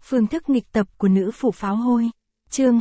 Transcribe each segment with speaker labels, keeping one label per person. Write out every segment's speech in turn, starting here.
Speaker 1: Phương thức nghịch tập của nữ phụ pháo hôi. Chương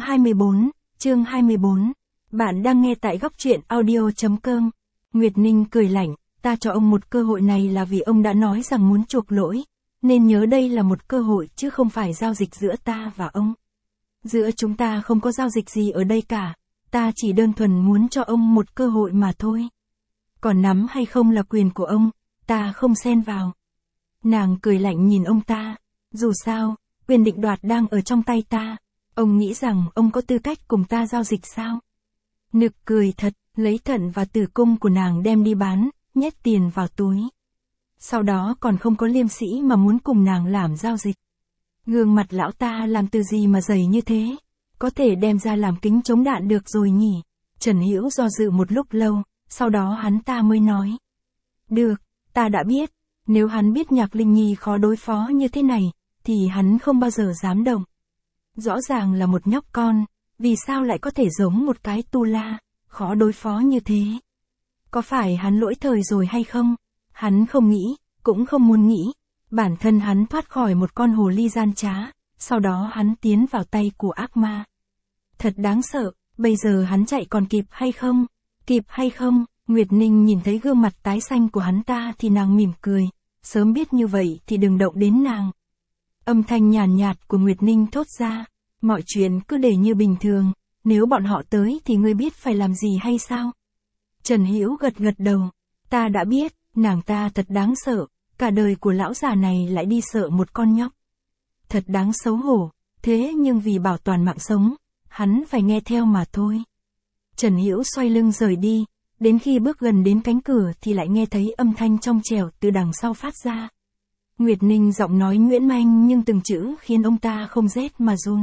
Speaker 1: 24. Bạn đang nghe tại góc truyện audio.com. Nguyệt Ninh cười lạnh, ta cho ông một cơ hội này là vì ông đã nói rằng muốn chuộc lỗi, nên nhớ đây là một cơ hội chứ không phải giao dịch giữa ta và ông. Giữa chúng ta không có giao dịch gì ở đây cả, ta chỉ đơn thuần muốn cho ông một cơ hội mà thôi. Còn nắm hay không là quyền của ông, ta không xen vào. Nàng cười lạnh nhìn ông ta, dù sao, quyền định đoạt đang ở trong tay ta, ông nghĩ rằng ông có tư cách cùng ta giao dịch sao? Nực cười thật, lấy thận và tử cung của nàng đem đi bán, nhét tiền vào túi. Sau đó còn không có liêm sĩ mà muốn cùng nàng làm giao dịch. Gương mặt lão ta làm từ gì mà dày như thế? Có thể đem ra làm kính chống đạn được rồi nhỉ? Trần Hữu do dự một lúc lâu, sau đó hắn ta mới nói. Được, ta đã biết, nếu hắn biết Nhạc Linh Nhi khó đối phó như thế này, thì hắn không bao giờ dám động. Rõ ràng là một nhóc con, vì sao lại có thể giống một cái tu la, khó đối phó như thế? Có phải hắn lỗi thời rồi hay không? Hắn không nghĩ, cũng không muốn nghĩ. Bản thân hắn thoát khỏi một con hồ ly gian trá, sau đó hắn tiến vào tay của ác ma. Thật đáng sợ, bây giờ hắn chạy còn kịp hay không? Kịp hay không? Nguyệt Ninh nhìn thấy gương mặt tái xanh của hắn ta thì nàng mỉm cười, sớm biết như vậy thì đừng động đến nàng. Âm thanh nhàn nhạt của Nguyệt Ninh thốt ra, mọi chuyện cứ để như bình thường, nếu bọn họ tới thì ngươi biết phải làm gì hay sao? Trần Hữu gật gật đầu, ta đã biết, nàng ta thật đáng sợ, cả đời của lão già này lại đi sợ một con nhóc. Thật đáng xấu hổ, thế nhưng vì bảo toàn mạng sống, hắn phải nghe theo mà thôi. Trần Hữu xoay lưng rời đi, đến khi bước gần đến cánh cửa thì lại nghe thấy âm thanh trong trẻo từ đằng sau phát ra. Nguyệt Ninh giọng nói nhuyễn manh nhưng từng chữ khiến ông ta không rét mà run.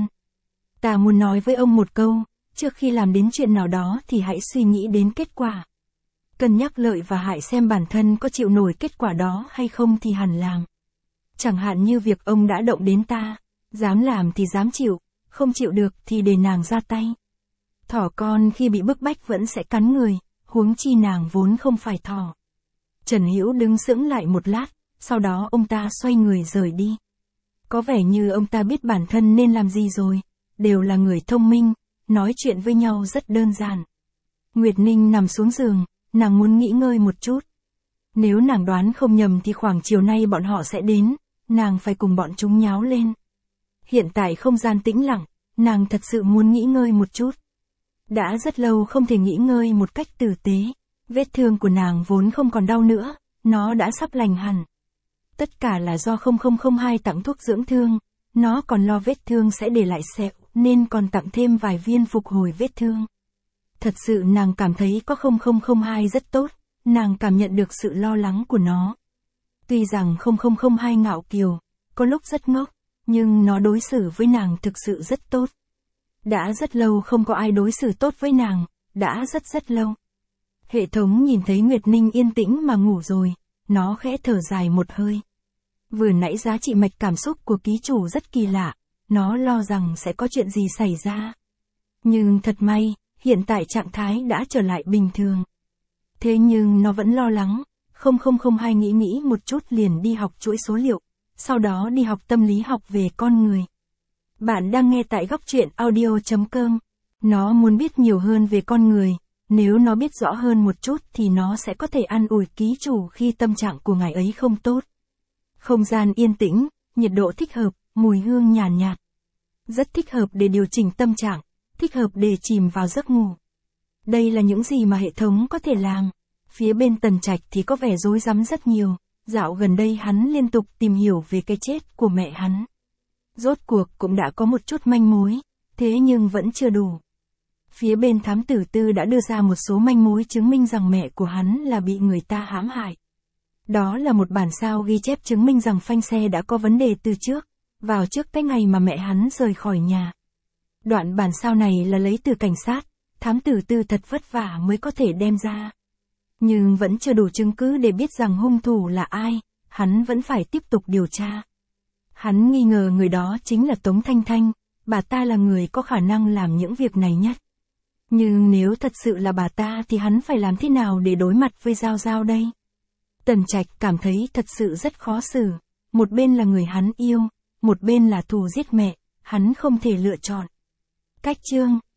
Speaker 1: Ta muốn nói với ông một câu, trước khi làm đến chuyện nào đó thì hãy suy nghĩ đến kết quả. Cân nhắc lợi và hại xem bản thân có chịu nổi kết quả đó hay không thì hẳn làm. Chẳng hạn như việc ông đã động đến ta, dám làm thì dám chịu, không chịu được thì để nàng ra tay. Thỏ con khi bị bức bách vẫn sẽ cắn người, huống chi nàng vốn không phải thỏ. Trần Hữu đứng sững lại một lát, sau đó ông ta xoay người rời đi. Có vẻ như ông ta biết bản thân nên làm gì rồi, đều là người thông minh, nói chuyện với nhau rất đơn giản. Nguyệt Ninh nằm xuống giường, nàng muốn nghỉ ngơi một chút. Nếu nàng đoán không nhầm thì khoảng chiều nay bọn họ sẽ đến, nàng phải cùng bọn chúng nháo lên. Hiện tại không gian tĩnh lặng, nàng thật sự muốn nghỉ ngơi một chút. Đã rất lâu không thể nghỉ ngơi một cách tử tế, vết thương của nàng vốn không còn đau nữa, nó đã sắp lành hẳn. Tất cả là do 0002 tặng thuốc dưỡng thương, nó còn lo vết thương sẽ để lại sẹo, nên còn tặng thêm vài viên phục hồi vết thương. Thật sự nàng cảm thấy có 0002 rất tốt, nàng cảm nhận được sự lo lắng của nó. Tuy rằng 0002 ngạo kiều, có lúc rất ngốc, nhưng nó đối xử với nàng thực sự rất tốt. Đã rất lâu không có ai đối xử tốt với nàng, đã rất lâu. Hệ thống nhìn thấy Nguyệt Ninh yên tĩnh mà ngủ rồi, nó khẽ thở dài một hơi. Vừa nãy giá trị mạch cảm xúc của ký chủ rất kỳ lạ, nó lo rằng sẽ có chuyện gì xảy ra. Nhưng thật may, hiện tại trạng thái đã trở lại bình thường. Thế nhưng nó vẫn lo lắng, 0002 nghĩ một chút liền đi học chuỗi số liệu, sau đó đi học tâm lý học về con người. Bạn đang nghe tại góc truyện audio.com. Nó muốn biết nhiều hơn về con người, nếu nó biết rõ hơn một chút thì nó sẽ có thể an ủi ký chủ khi tâm trạng của ngài ấy không tốt. Không gian yên tĩnh, nhiệt độ thích hợp, mùi hương nhàn nhạt. Rất thích hợp để điều chỉnh tâm trạng, thích hợp để chìm vào giấc ngủ. Đây là những gì mà hệ thống có thể làm. Phía bên Tần Trạch thì có vẻ rối rắm rất nhiều, dạo gần đây hắn liên tục tìm hiểu về cái chết của mẹ hắn. Rốt cuộc cũng đã có một chút manh mối, thế nhưng vẫn chưa đủ. Phía bên thám tử Tư đã đưa ra một số manh mối chứng minh rằng mẹ của hắn là bị người ta hãm hại. Đó là một bản sao ghi chép chứng minh rằng phanh xe đã có vấn đề từ trước, vào trước cái ngày mà mẹ hắn rời khỏi nhà. Đoạn bản sao này là lấy từ cảnh sát, thám tử Tư thật vất vả mới có thể đem ra. Nhưng vẫn chưa đủ chứng cứ để biết rằng hung thủ là ai, hắn vẫn phải tiếp tục điều tra. Hắn nghi ngờ người đó chính là Tống Thanh Thanh, bà ta là người có khả năng làm những việc này nhất. Nhưng nếu thật sự là bà ta thì hắn phải làm thế nào để đối mặt với Giao Giao đây? Tần Trạch cảm thấy thật sự rất khó xử, một bên là người hắn yêu, một bên là thù giết mẹ, hắn không thể lựa chọn. Cách chương